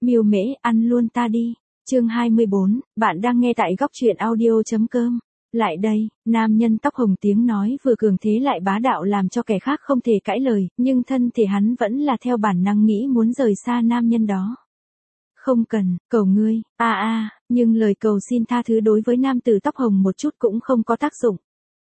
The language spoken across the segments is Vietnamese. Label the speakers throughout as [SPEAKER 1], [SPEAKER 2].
[SPEAKER 1] Miêu Mễ, ăn luôn ta đi. Chương 24, bạn đang nghe tại góc truyện audio.com. Lại đây, nam nhân tóc hồng tiếng nói vừa cường thế lại bá đạo làm cho kẻ khác không thể cãi lời, nhưng thân thể hắn vẫn là theo bản năng nghĩ muốn rời xa nam nhân đó. Không cần, cầu ngươi, nhưng lời cầu xin tha thứ đối với nam tử tóc hồng một chút cũng không có tác dụng.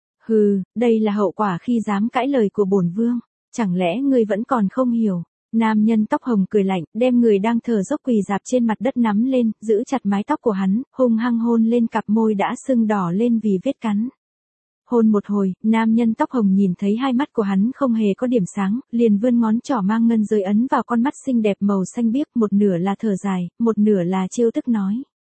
[SPEAKER 1] Hừ, đây là hậu quả khi dám cãi lời của bổn vương, chẳng lẽ ngươi vẫn còn không hiểu. Nam nhân tóc hồng cười lạnh, đem người đang thở dốc quỳ rạp trên mặt đất nắm lên, giữ chặt mái tóc của hắn, hung hăng hôn lên cặp môi đã sưng đỏ lên vì vết cắn. Hôn một hồi, nam nhân tóc hồng nhìn thấy hai mắt của hắn không hề có điểm sáng, liền vươn ngón trỏ mang ngân giới ấn vào con mắt xinh đẹp màu xanh biếc, một nửa là thở dài, một nửa là trêu tức nói.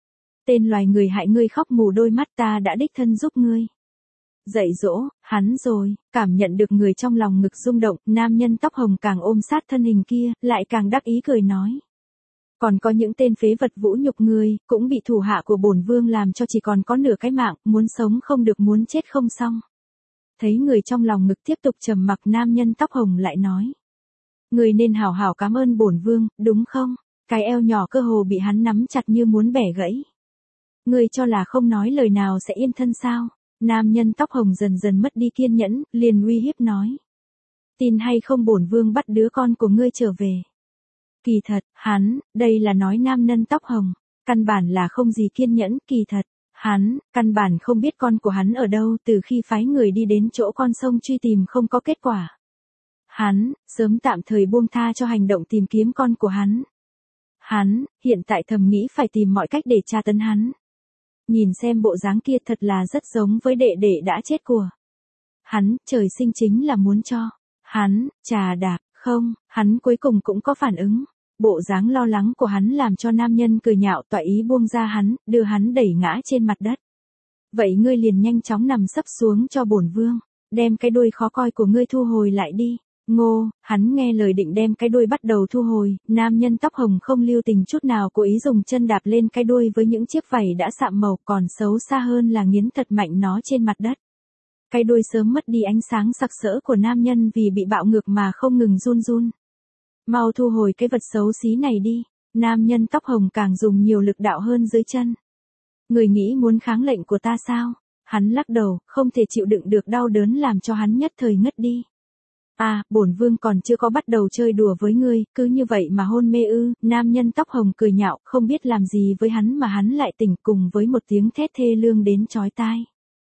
[SPEAKER 1] Tên loài người hại ngươi khóc mù đôi mắt, ta đã đích thân giúp ngươi. Dạy dỗ, hắn rồi, cảm nhận được người trong lòng ngực rung động, nam nhân tóc hồng càng ôm sát thân hình kia, lại càng đắc ý cười nói. Còn có những tên phế vật vũ nhục ngươi, cũng bị thủ hạ của bổn vương làm cho chỉ còn có nửa cái mạng, muốn sống không được muốn chết không xong. Thấy người trong lòng ngực tiếp tục trầm mặc, nam nhân tóc hồng lại nói. Ngươi nên hảo hảo cảm ơn bổn vương, đúng không? Cái eo nhỏ cơ hồ bị hắn nắm chặt như muốn bẻ gãy. Ngươi cho là không nói lời nào sẽ yên thân sao? Nam nhân tóc hồng dần dần mất đi kiên nhẫn, liền uy hiếp nói. Tin hay không bổn vương bắt đứa con của ngươi trở về. Kỳ thật, hắn, đây là nói nam nhân tóc hồng, căn bản là không gì kiên nhẫn, kỳ thật, hắn, căn bản không biết con của hắn ở đâu từ khi phái người đi đến chỗ con sông truy tìm không có kết quả. Hắn, sớm tạm thời buông tha cho hành động tìm kiếm con của hắn. Hắn, hiện tại thầm nghĩ phải tìm mọi cách để tra tấn hắn. Nhìn xem bộ dáng kia thật là rất giống với đệ đệ đã chết của. Hắn, trời sinh chính là muốn cho. Hắn, trà đạp, không, hắn cuối cùng cũng có phản ứng. Bộ dáng lo lắng của hắn làm cho nam nhân cười nhạo tọa ý buông ra hắn, đưa hắn đẩy ngã trên mặt đất. Vậy ngươi liền nhanh chóng nằm sấp xuống cho bổn vương, đem cái đuôi khó coi của ngươi thu hồi lại đi. Ngô, hắn nghe lời định đem cái đuôi bắt đầu thu hồi, nam nhân tóc hồng không lưu tình chút nào cố ý dùng chân đạp lên cái đuôi với những chiếc vảy đã sạm màu, còn xấu xa hơn là nghiến thật mạnh nó trên mặt đất. Cái đuôi sớm mất đi ánh sáng sặc sỡ của nam nhân vì bị bạo ngược mà không ngừng run run. Mau thu hồi cái vật xấu xí này đi, nam nhân tóc hồng càng dùng nhiều lực đạo hơn dưới chân. Người nghĩ muốn kháng lệnh của ta sao? Hắn lắc đầu, không thể chịu đựng được đau đớn làm cho hắn nhất thời ngất đi. Bổn vương còn chưa có bắt đầu chơi đùa với ngươi, cứ như vậy mà hôn mê ư? Nam nhân tóc hồng cười nhạo, không biết làm gì với hắn mà hắn lại tỉnh cùng với một tiếng thét thê lương đến chói tai.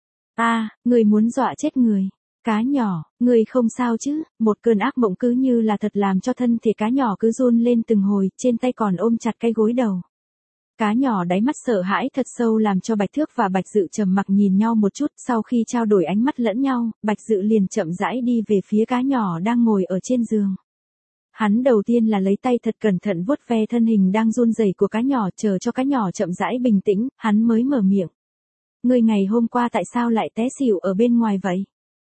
[SPEAKER 1] Ngươi muốn dọa chết người. Cá nhỏ, ngươi không sao chứ? Một cơn ác mộng cứ như là thật làm cho thân thể cá nhỏ cứ run lên từng hồi, trên tay còn ôm chặt cái gối đầu. Cá nhỏ đáy mắt sợ hãi thật sâu làm cho Bạch Thước và Bạch Dự trầm mặc nhìn nhau một chút, sau khi trao đổi ánh mắt lẫn nhau, Bạch Dự liền chậm rãi đi về phía cá nhỏ đang ngồi ở trên giường. Hắn đầu tiên là lấy tay thật cẩn thận vuốt ve thân hình đang run rẩy của cá nhỏ, chờ cho cá nhỏ chậm rãi bình tĩnh, hắn mới mở miệng. Ngươi ngày hôm qua tại sao lại té xỉu ở bên ngoài vậy?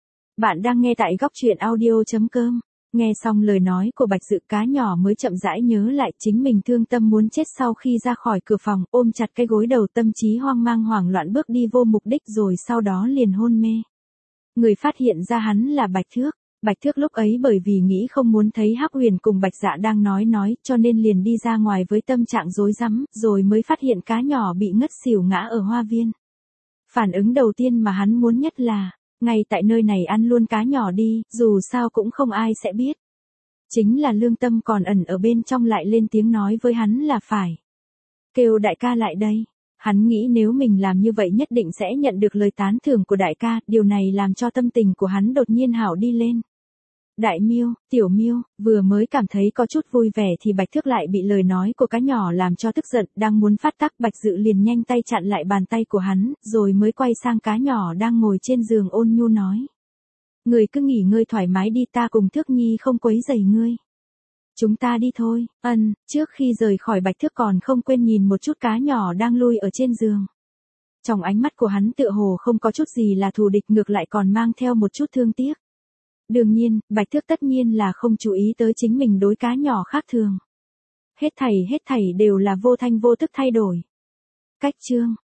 [SPEAKER 1] Bạn đang nghe tại góc truyện audio.com. Nghe xong lời nói của Bạch Dự, cá nhỏ mới chậm rãi nhớ lại chính mình thương tâm muốn chết sau khi ra khỏi cửa phòng, ôm chặt cái gối đầu, tâm trí hoang mang hoảng loạn bước đi vô mục đích rồi sau đó liền hôn mê. Người phát hiện ra hắn là Bạch Thước. Bạch Thước lúc ấy bởi vì nghĩ không muốn thấy Hắc Huyền cùng Bạch Dạ đang nói cho nên liền đi ra ngoài với tâm trạng rối rắm, rồi mới phát hiện cá nhỏ bị ngất xỉu ngã ở hoa viên. Phản ứng đầu tiên mà hắn muốn nhất là, ngay tại nơi này ăn luôn cá nhỏ đi, dù sao cũng không ai sẽ biết. Chính là lương tâm còn ẩn ở bên trong lại lên tiếng nói với hắn là phải. Kêu đại ca lại đây. Hắn nghĩ nếu mình làm như vậy nhất định sẽ nhận được lời tán thưởng của đại ca, điều này làm cho tâm tình của hắn đột nhiên hảo đi lên. Đại Miêu, Tiểu Miêu, vừa mới cảm thấy có chút vui vẻ thì Bạch Thước lại bị lời nói của cá nhỏ làm cho tức giận, đang muốn phát tác, Bạch Dự liền nhanh tay chặn lại bàn tay của hắn, rồi mới quay sang cá nhỏ đang ngồi trên giường ôn nhu nói. Người cứ nghỉ ngơi thoải mái đi, ta cùng Thước Nhi không quấy rầy ngươi. Chúng ta đi thôi. Trước khi rời khỏi Bạch Thước còn không quên nhìn một chút cá nhỏ đang lui ở trên giường. Trong ánh mắt của hắn tựa hồ không có chút gì là thù địch, ngược lại còn mang theo một chút thương tiếc. Đương nhiên, Bạch Thước tất nhiên là không chú ý tới chính mình đối cá nhỏ khác thường. Hết thảy đều là vô thanh vô tức thay đổi. Cách chương